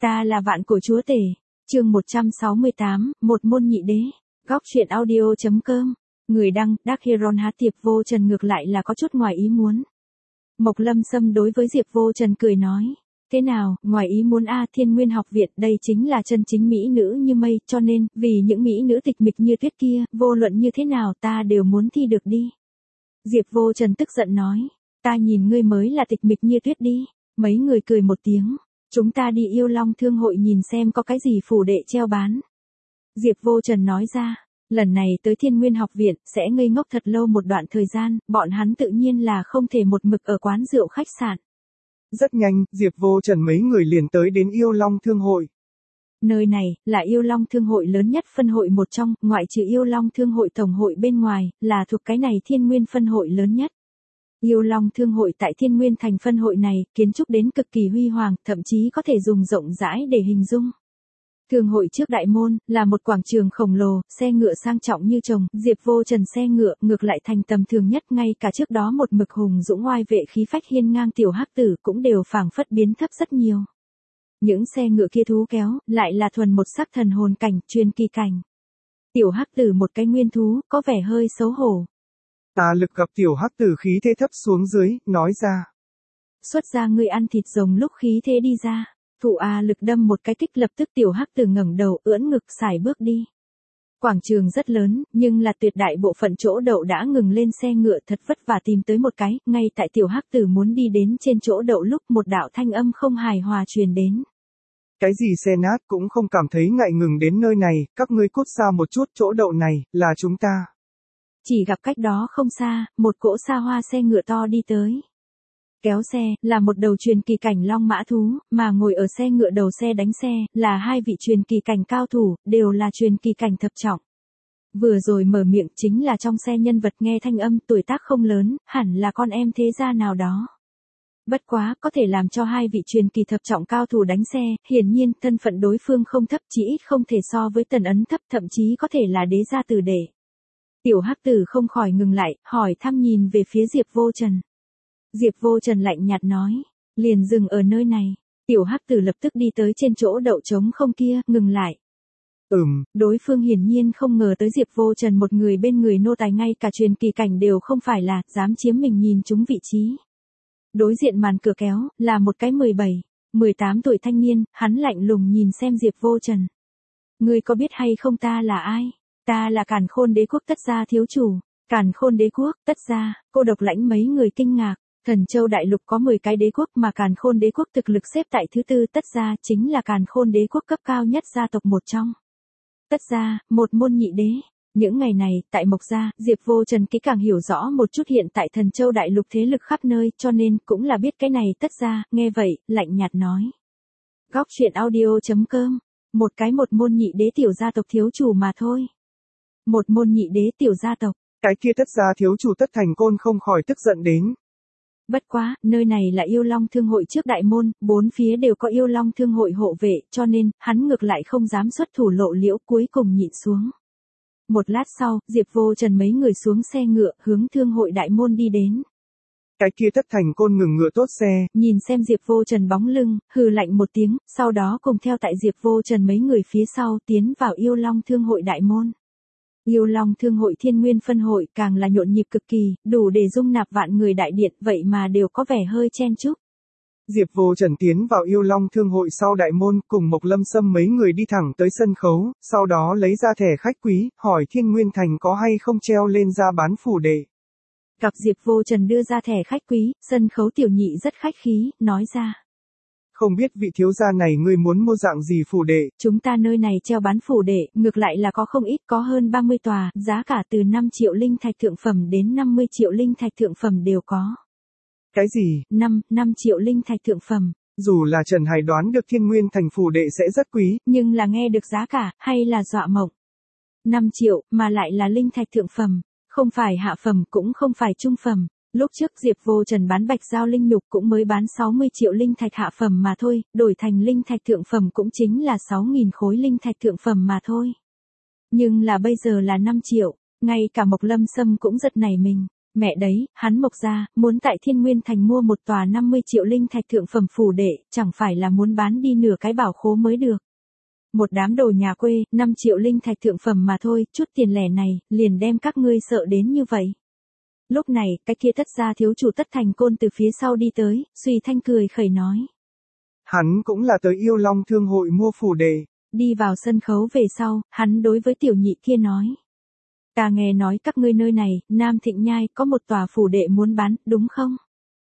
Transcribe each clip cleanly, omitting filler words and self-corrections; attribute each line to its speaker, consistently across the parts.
Speaker 1: Ta là vạn cổ chúa tể. Chương 168, một môn nhị đế. Góc truyện audio.com. Người đăng, Đắc Hiron Há Tiệp Vô Trần ngược lại là có chút ngoài ý muốn. Mộc Lâm Sâm đối với Diệp Vô Trần cười nói. Thế nào, ngoài ý muốn Thiên Nguyên học viện đây chính là chân chính mỹ nữ như mây, cho nên, vì những mỹ nữ tịch mịch như tuyết kia, vô luận như thế nào ta đều muốn thi được đi. Diệp Vô Trần tức giận nói. Ta nhìn ngươi mới là tịch mịch như tuyết đi. Mấy người cười một tiếng. Chúng ta đi Yêu Long Thương hội nhìn xem có cái gì phủ đệ treo bán. Diệp Vô Trần nói ra, lần này tới Thiên Nguyên học viện, sẽ ngây ngốc thật lâu một đoạn thời gian, bọn hắn tự nhiên là không thể một mực ở quán rượu khách sạn.
Speaker 2: Rất nhanh, Diệp Vô Trần mấy người liền tới đến Yêu Long Thương hội.
Speaker 1: Nơi này, là Yêu Long Thương hội lớn nhất phân hội một trong, ngoại trừ Yêu Long Thương hội tổng hội bên ngoài, là thuộc cái này Thiên Nguyên phân hội lớn nhất. Yêu Long Thương hội tại Thiên Nguyên thành phân hội này, kiến trúc đến cực kỳ huy hoàng, thậm chí có thể dùng rộng rãi để hình dung. Thương hội trước đại môn, là một quảng trường khổng lồ, xe ngựa sang trọng như chồng, Diệp Vô Trần xe ngựa, ngược lại thành tầm thường nhất, ngay cả trước đó một mực hùng dũng oai vệ khí phách hiên ngang tiểu hắc tử cũng đều phảng phất biến thấp rất nhiều. Những xe ngựa kia thú kéo, lại là thuần một sắc thần hồn cảnh, truyền kỳ cảnh. Tiểu hắc tử một cái nguyên thú, có vẻ hơi xấu hổ.
Speaker 2: Tà Lực gặp tiểu hắc tử khí thế thấp xuống dưới, nói ra.
Speaker 1: Xuất ra ngươi ăn thịt rồng lúc khí thế đi ra. Thụ Lực đâm một cái kích lập tức tiểu hắc tử ngẩng đầu ưỡn ngực xài bước đi. Quảng trường rất lớn, nhưng là tuyệt đại bộ phận chỗ đậu đã ngừng lên xe ngựa thật vất vả tìm tới một cái, ngay tại tiểu hắc tử muốn đi đến trên chỗ đậu lúc một đạo thanh âm không hài hòa truyền đến.
Speaker 2: Cái gì xe nát cũng không cảm thấy ngại ngừng đến nơi này, các ngươi cút xa một chút, chỗ đậu này, là chúng ta.
Speaker 1: Chỉ gặp cách đó không xa, một cỗ xa hoa xe ngựa to đi tới. Kéo xe, là một đầu truyền kỳ cảnh long mã thú, mà ngồi ở xe ngựa đầu xe đánh xe, là hai vị truyền kỳ cảnh cao thủ, đều là truyền kỳ cảnh thập trọng. Vừa rồi mở miệng chính là trong xe nhân vật nghe thanh âm tuổi tác không lớn, hẳn là con em thế gia nào đó. Bất quá, có thể làm cho hai vị truyền kỳ thập trọng cao thủ đánh xe, hiển nhiên thân phận đối phương không thấp chỉ ít không thể so với Tần Ấn thấp, thậm chí có thể là đế gia tử đệ. Tiểu hắc tử không khỏi ngừng lại, hỏi thăm nhìn về phía Diệp Vô Trần. Diệp Vô Trần lạnh nhạt nói, liền dừng ở nơi này. Tiểu hắc tử lập tức đi tới trên chỗ đậu trống không kia, ngừng lại. Đối phương hiển nhiên không ngờ tới Diệp Vô Trần một người bên người nô tài ngay cả truyền kỳ cảnh đều không phải là, dám chiếm mình nhìn chúng vị trí. Đối diện màn cửa kéo, là một cái 17, 18 tuổi thanh niên, hắn lạnh lùng nhìn xem Diệp Vô Trần. Ngươi có biết hay không ta là ai? Ta là Càn Khôn Đế quốc Tất gia thiếu chủ. Càn Khôn Đế quốc, Tất gia, Cô Độc Lãnh mấy người kinh ngạc. Thần Châu Đại Lục có 10 cái đế quốc mà Càn Khôn Đế quốc thực lực xếp tại thứ tư, Tất gia chính là Càn Khôn Đế quốc cấp cao nhất gia tộc một trong. Tất gia, một môn nhị đế. Những ngày này, tại Mộc gia, Diệp Vô Trần kỹ càng hiểu rõ một chút hiện tại Thần Châu Đại Lục thế lực khắp nơi, cho nên cũng là biết cái này Tất gia, nghe vậy, lạnh nhạt nói. Góc truyện audio.com, một môn nhị đế tiểu gia tộc thiếu chủ mà thôi. Một môn nhị đế tiểu gia tộc.
Speaker 2: Cái kia Tất gia thiếu chủ Tất Thành Côn không khỏi tức giận đến.
Speaker 1: Bất quá, nơi này là Yêu Long Thương hội trước đại môn, bốn phía đều có Yêu Long Thương hội hộ vệ, cho nên, hắn ngược lại không dám xuất thủ lộ liễu, cuối cùng nhịn xuống. Một lát sau, Diệp Vô Trần mấy người xuống xe ngựa, hướng thương hội đại môn đi đến.
Speaker 2: Cái kia Tất Thành Côn ngừng ngựa tốt xe,
Speaker 1: nhìn xem Diệp Vô Trần bóng lưng, hừ lạnh một tiếng, sau đó cùng theo tại Diệp Vô Trần mấy người phía sau tiến vào Yêu Long Thương hội đại môn. Yêu Long Thương hội Thiên Nguyên phân hội càng là nhộn nhịp cực kỳ, đủ để dung nạp vạn người đại điện, vậy mà đều có vẻ hơi chen chúc.
Speaker 2: Diệp Vô Trần tiến vào Yêu Long Thương hội sau đại môn, cùng Mộc Lâm Sâm mấy người đi thẳng tới sân khấu, sau đó lấy ra thẻ khách quý, hỏi Thiên Nguyên thành có hay không treo lên ra bán phủ đệ.
Speaker 1: Gặp Diệp Vô Trần đưa ra thẻ khách quý, sân khấu tiểu nhị rất khách khí, nói ra.
Speaker 2: Không biết vị thiếu gia này ngươi muốn mua dạng gì phủ đệ?
Speaker 1: Chúng ta nơi này treo bán phủ đệ, ngược lại là có không ít, có hơn 30 tòa, giá cả từ 5 triệu linh thạch thượng phẩm đến 50 triệu linh thạch thượng phẩm đều có.
Speaker 2: Cái gì?
Speaker 1: 5 triệu linh thạch thượng phẩm.
Speaker 2: Dù là Trần Hải đoán được Thiên Nguyên thành phủ đệ sẽ rất quý,
Speaker 1: nhưng là nghe được giá cả, hay là dọa mộng. 5 triệu, mà lại là linh thạch thượng phẩm, không phải hạ phẩm cũng không phải trung phẩm. Lúc trước Diệp Vô Trần bán bạch giao linh nhục cũng mới bán 60 triệu linh thạch hạ phẩm mà thôi, đổi thành linh thạch thượng phẩm cũng chính là 6.000 khối linh thạch thượng phẩm mà thôi. Nhưng là bây giờ là 5 triệu, ngay cả Mộc Lâm Sâm cũng giật nảy mình. Mẹ đấy, hắn Mộc gia, muốn tại Thiên Nguyên Thành mua một tòa 50 triệu linh thạch thượng phẩm phủ đệ, chẳng phải là muốn bán đi nửa cái bảo khố mới được. Một đám đồ nhà quê, 5 triệu linh thạch thượng phẩm mà thôi, chút tiền lẻ này, liền đem các ngươi sợ đến như vậy. Lúc này, cái kia Tất gia thiếu chủ Tất Thành Côn từ phía sau đi tới, suy thanh cười khẩy nói.
Speaker 2: Hắn cũng là tới Yêu Long Thương hội mua phủ đệ.
Speaker 1: Đi vào sân khấu về sau, hắn đối với tiểu nhị kia nói. Ta nghe nói các ngươi nơi này, Nam Thịnh Nhai, có một tòa phủ đệ muốn bán, đúng không?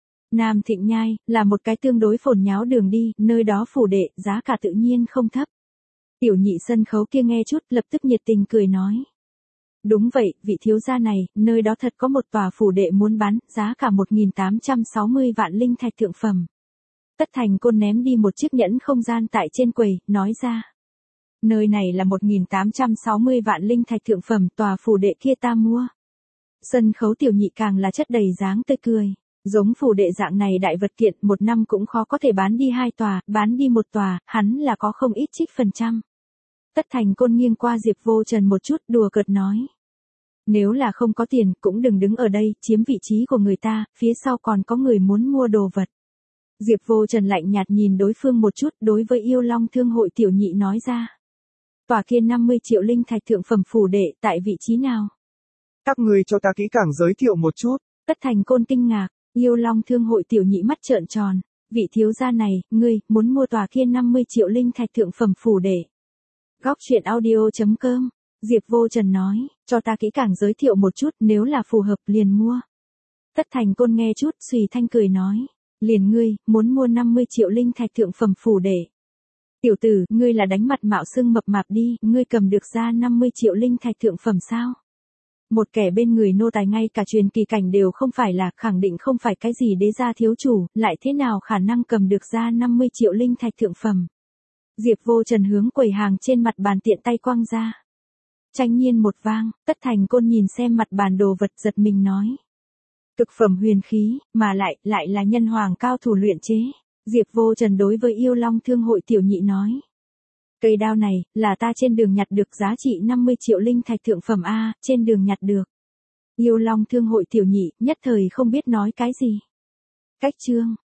Speaker 1: Nam Thịnh Nhai, là một cái tương đối phồn nháo đường đi, nơi đó phủ đệ, giá cả tự nhiên không thấp. Tiểu nhị sân khấu kia nghe chút, lập tức nhiệt tình cười nói. Đúng vậy, vị thiếu gia này, nơi đó thật có một tòa phủ đệ muốn bán, giá cả 1.860 vạn linh thạch thượng phẩm. Tất Thành Côn ném đi một chiếc nhẫn không gian tại trên quầy, nói ra. Nơi này là 1.860 vạn linh thạch thượng phẩm, tòa phủ đệ kia ta mua. Sân khấu tiểu nhị càng là chất đầy dáng tươi cười. Giống phủ đệ dạng này đại vật kiện, một năm cũng khó có thể bán đi 2 tòa, bán đi 1 tòa, hắn là có không ít trích phần trăm. Tất Thành Côn nghiêng qua Diệp Vô Trần một chút, đùa cợt nói. Nếu là không có tiền, cũng đừng đứng ở đây, chiếm vị trí của người ta, phía sau còn có người muốn mua đồ vật. Diệp Vô Trần lạnh nhạt nhìn đối phương một chút, đối với Yêu Long Thương hội tiểu nhị nói ra. Tòa kia 50 triệu linh thạch thượng phẩm phủ đệ, tại vị trí nào?
Speaker 2: Các người cho ta kỹ càng giới thiệu một chút.
Speaker 1: Tất Thành Côn kinh ngạc, Yêu Long Thương hội tiểu nhị mắt trợn tròn. Vị thiếu gia này, ngươi, muốn mua tòa kia 50 triệu linh thạch thượng phẩm phủ đệ. Góc truyện audio.com, Diệp Vô Trần nói, cho ta kỹ càng giới thiệu một chút, nếu là phù hợp liền mua. Tất Thành Côn nghe chút, xùy thanh cười nói, liền ngươi, muốn mua 50 triệu linh thạch thượng phẩm phủ đệ. Tiểu tử, ngươi là đánh mặt mạo xưng mập mạp đi, ngươi cầm được ra 50 triệu linh thạch thượng phẩm sao? Một kẻ bên người nô tài ngay cả truyền kỳ cảnh đều không phải là, khẳng định không phải cái gì đế gia thiếu chủ, lại thế nào khả năng cầm được ra 50 triệu linh thạch thượng phẩm? Diệp Vô Trần hướng quầy hàng trên mặt bàn tiện tay quăng ra. Tranh nhiên một vang, Tất Thành Côn nhìn xem mặt bàn đồ vật giật mình nói. Cực phẩm huyền khí, mà lại là nhân hoàng cao thủ luyện chế. Diệp Vô Trần đối với Yêu Long Thương hội tiểu nhị nói. Cây đao này, là ta trên đường nhặt được, giá trị 50 triệu linh thạch thượng phẩm A, trên đường nhặt được. Yêu Long Thương hội tiểu nhị, nhất thời không biết nói cái gì. Cách chương.